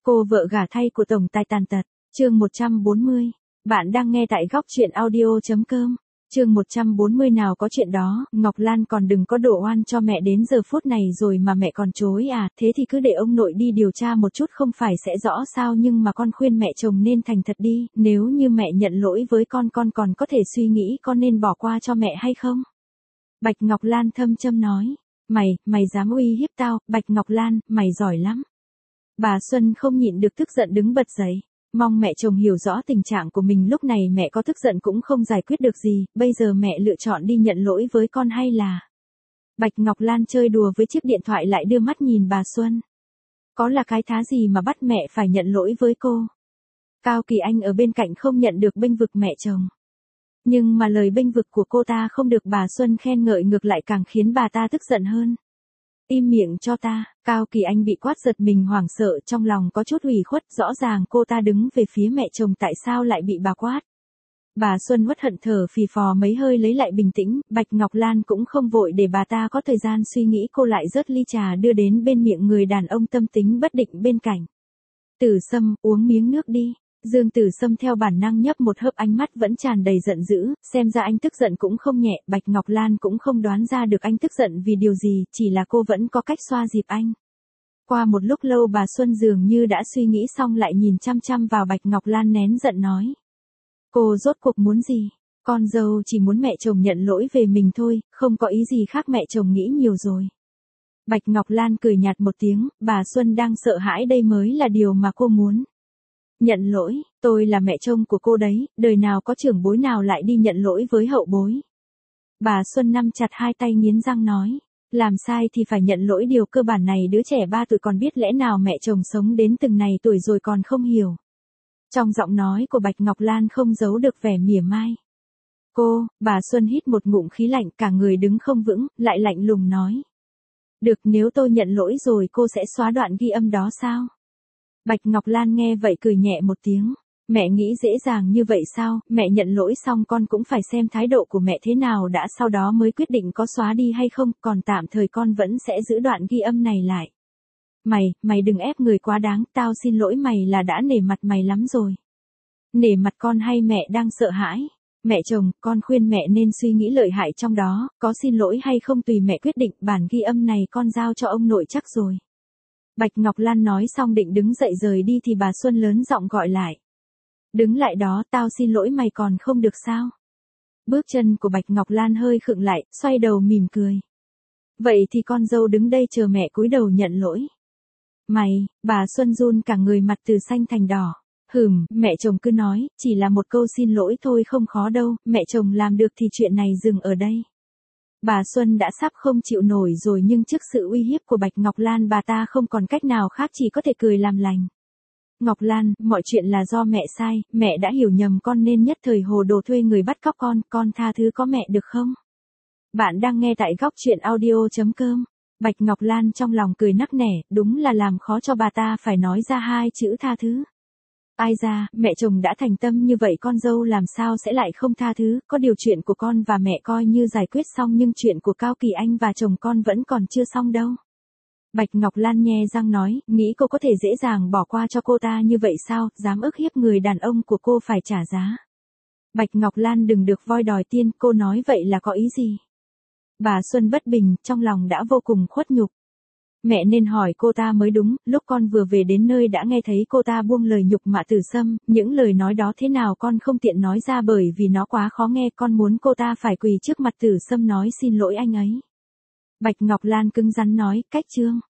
Cô vợ gả thay của tổng tài tàn tật, chương 140. Bạn đang nghe tại góc truyện audio.com. Chương 140 nào có chuyện đó, Ngọc Lan còn đừng có đổ oan cho mẹ đến giờ phút này rồi mà mẹ còn chối à, thế thì cứ để ông nội đi điều tra một chút không phải sẽ rõ sao, nhưng mà con khuyên mẹ chồng nên thành thật đi, nếu như mẹ nhận lỗi với con còn có thể suy nghĩ con nên bỏ qua cho mẹ hay không. Bạch Ngọc Lan thâm châm nói, mày dám uy hiếp tao, Bạch Ngọc Lan, mày giỏi lắm. Bà Xuân không nhịn được tức giận đứng bật dậy. Mong mẹ chồng hiểu rõ tình trạng của mình lúc này, mẹ có tức giận cũng không giải quyết được gì, bây giờ mẹ lựa chọn đi nhận lỗi với con hay là... Bạch Ngọc Lan chơi đùa với chiếc điện thoại lại đưa mắt nhìn bà Xuân. Có là cái thá gì mà bắt mẹ phải nhận lỗi với cô? Cao Kỳ Anh ở bên cạnh không nhận được bênh vực mẹ chồng. Nhưng mà lời bênh vực của cô ta không được bà Xuân khen ngợi, ngược lại càng khiến bà ta tức giận hơn. Im miệng cho ta, Cao Kỳ Anh bị quát giật mình hoảng sợ, trong lòng có chút ủy khuất, rõ ràng cô ta đứng về phía mẹ chồng tại sao lại bị bà quát. Bà Xuân uất hận thở phì phò mấy hơi lấy lại bình tĩnh, Bạch Ngọc Lan cũng không vội để bà ta có thời gian suy nghĩ, cô lại rớt ly trà đưa đến bên miệng người đàn ông tâm tính bất định bên cạnh. Tử Sâm, uống miếng nước đi. Dương Tử Sâm theo bản năng nhấp một hớp, ánh mắt vẫn tràn đầy giận dữ, xem ra anh tức giận cũng không nhẹ, Bạch Ngọc Lan cũng không đoán ra được anh tức giận vì điều gì, chỉ là cô vẫn có cách xoa dịu anh. Qua một lúc lâu bà Xuân dường như đã suy nghĩ xong lại nhìn chăm chăm vào Bạch Ngọc Lan nén giận nói. Cô rốt cuộc muốn gì? Con dâu chỉ muốn mẹ chồng nhận lỗi về mình thôi, không có ý gì khác, mẹ chồng nghĩ nhiều rồi. Bạch Ngọc Lan cười nhạt một tiếng, bà Xuân đang sợ hãi, đây mới là điều mà cô muốn. Nhận lỗi, tôi là mẹ chồng của cô đấy, đời nào có trưởng bối nào lại đi nhận lỗi với hậu bối. Bà Xuân nắm chặt hai tay nghiến răng nói, làm sai thì phải nhận lỗi, điều cơ bản này đứa trẻ 3 tuổi còn biết, lẽ nào mẹ chồng sống đến từng này tuổi rồi còn không hiểu. Trong giọng nói của Bạch Ngọc Lan không giấu được vẻ mỉa mai. Bà Xuân hít một ngụm khí lạnh, cả người đứng không vững, lại lạnh lùng nói. Được, nếu tôi nhận lỗi rồi cô sẽ xóa đoạn ghi âm đó sao? Bạch Ngọc Lan nghe vậy cười nhẹ một tiếng. Mẹ nghĩ dễ dàng như vậy sao? Mẹ nhận lỗi xong con cũng phải xem thái độ của mẹ thế nào đã, sau đó mới quyết định có xóa đi hay không, còn tạm thời con vẫn sẽ giữ đoạn ghi âm này lại. Mày đừng ép người quá đáng, tao xin lỗi mày là đã nể mặt mày lắm rồi. Nể mặt con hay mẹ đang sợ hãi? Mẹ chồng, con khuyên mẹ nên suy nghĩ lợi hại trong đó, có xin lỗi hay không tùy mẹ quyết định, bản ghi âm này con giao cho ông nội chắc rồi. Bạch Ngọc Lan nói xong định đứng dậy rời đi thì bà Xuân lớn giọng gọi lại. Đứng lại đó, tao xin lỗi mày còn không được sao? Bước chân của Bạch Ngọc Lan hơi khựng lại, xoay đầu mỉm cười. Vậy thì con dâu đứng đây chờ mẹ cúi đầu nhận lỗi. Bà Xuân run cả người, mặt từ xanh thành đỏ. Mẹ chồng cứ nói, chỉ là một câu xin lỗi thôi không khó đâu, mẹ chồng làm được thì chuyện này dừng ở đây. Bà Xuân đã sắp không chịu nổi rồi, nhưng trước sự uy hiếp của Bạch Ngọc Lan bà ta không còn cách nào khác, chỉ có thể cười làm lành. Ngọc Lan, mọi chuyện là do mẹ sai, mẹ đã hiểu nhầm con nên nhất thời hồ đồ thuê người bắt cóc con tha thứ có mẹ được không? Bạn đang nghe tại góc truyện audio.com. Bạch Ngọc Lan trong lòng cười nắc nẻ, đúng là làm khó cho bà ta phải nói ra hai chữ tha thứ. Ai ra, mẹ chồng đã thành tâm như vậy, con dâu làm sao sẽ lại không tha thứ, có điều chuyện của con và mẹ coi như giải quyết xong, nhưng chuyện của Cao Kỳ Anh và chồng con vẫn còn chưa xong đâu. Bạch Ngọc Lan nhe răng nói, nghĩ cô có thể dễ dàng bỏ qua cho cô ta như vậy sao, dám ức hiếp người đàn ông của cô phải trả giá. Bạch Ngọc Lan đừng được voi đòi tiên, cô nói vậy là có ý gì? Bà Xuân bất bình, trong lòng đã vô cùng khuất nhục. Mẹ nên hỏi cô ta mới đúng, lúc con vừa về đến nơi đã nghe thấy cô ta buông lời nhục mạ Tử Sâm, những lời nói đó thế nào con không tiện nói ra bởi vì nó quá khó nghe, con muốn cô ta phải quỳ trước mặt Tử Sâm nói xin lỗi anh ấy. Bạch Ngọc Lan cứng rắn nói, cách trương.